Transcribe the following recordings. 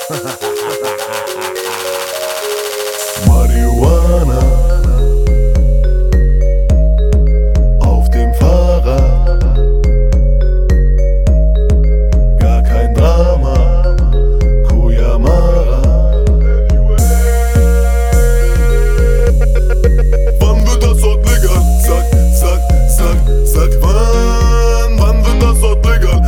Marihuana auf dem Fahrrad, gar kein Drama, Kuyamara. Wann wird das dort legal? Sag, wann wird das dort legal?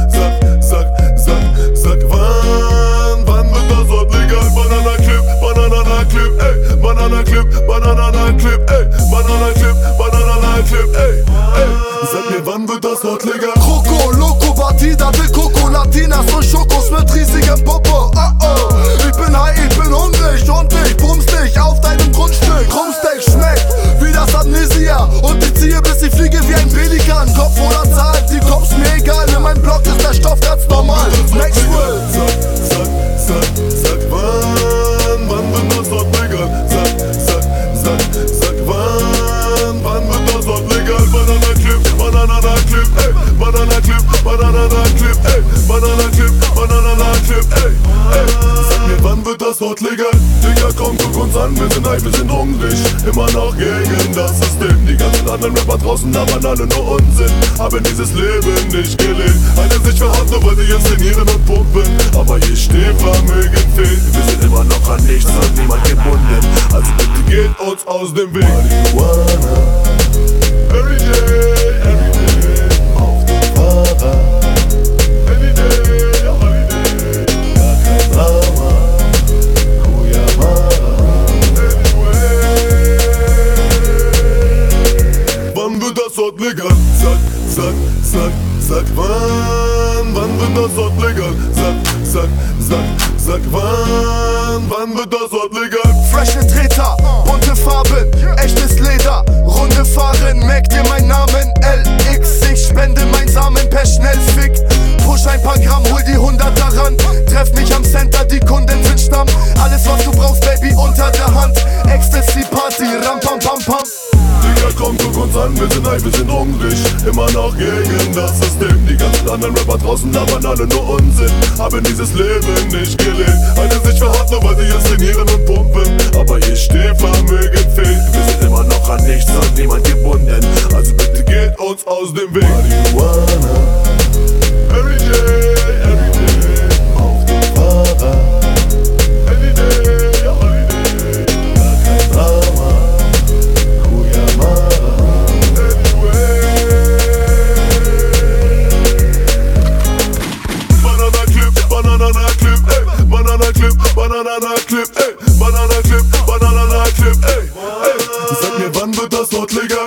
Sag, wann wird das dort legal? Banana Clip, ey, Banana Clip, ey, Banana Clip, ey. Sag mir, wann wird das dort legal? Croco, Loco, Batida, de Coco, Latinas und Schokos mit riesigem Popo. Oh, ich bin high, ich bin hungrig und ich bums dich auf deinem Grundstück. Krummsteak schmeckt wie das Amnesia und ich ziehe, bis ich fliege wie ein Pelikan. Kopf oder Zahl, die Kopf's mir egal, in meinem Block ist der Stoff ganz normal. Maxwell. Sag, wann wird das dort legal? Sag, wann wird das dort legal? Banana Clip, ey, Banana Clip, ey, Banana Clip, ey. Sag mir, wann wird das dort legal? Digga, komm, guck uns an, wir sind high, wir sind hungrig. Immer noch gegen das System. Die ganzen anderen Rapper draußen labern alle nur Unsinn, haben dieses Leben nicht gelebt. Eine sich verhaut, nur weil sie jetzt trainieren und pumpen. Aber ich steh Vermögen fehlt. Wir sind immer noch an nichts und niemand gebunden. Also bitte geht uns aus dem Weg. Marihuana everyday, auf dem Fahrrad, everyday, gar kein Drama, Kuyamara. Wann wird das dort legal? Sag, wann wird das dort legal? Sag, wann wird das dort legal? Freshe Treter, bunte Farben, echtes Leder, runde Fahren, merk dir meinen Namen LX. Ich spende mein Samen per Schnellfick. Push ein paar Gramm, hol die 100 daran. Treff mich am Center, die Kunden sind Stamm. Alles was du brauchst, Baby, unter der Hand. Ecstasy Party, ram pam pam pam. Digga, komm, guck uns an, wir sind high, wir sind hungrig. Immer noch gegen das System. Die ganzen anderen Rapper draußen labern alle nur Unsinn, haben dieses Leben nicht gelebt. Eine sich verhaut, nur weil sie jetzt trainieren und pumpen. Aber ich steh Vermögen fehlt. Wir sind immer noch an nichts und niemand gebunden. Also bitte geht uns aus dem Weg. Marihuana everyday, auf dem Fahrrad, everyday, gar kein Drama, Kuyamara. Banana Clip, ey, Banana Clip, ey, Banana Clip, ey. Sag mir, wann wird das dort legal?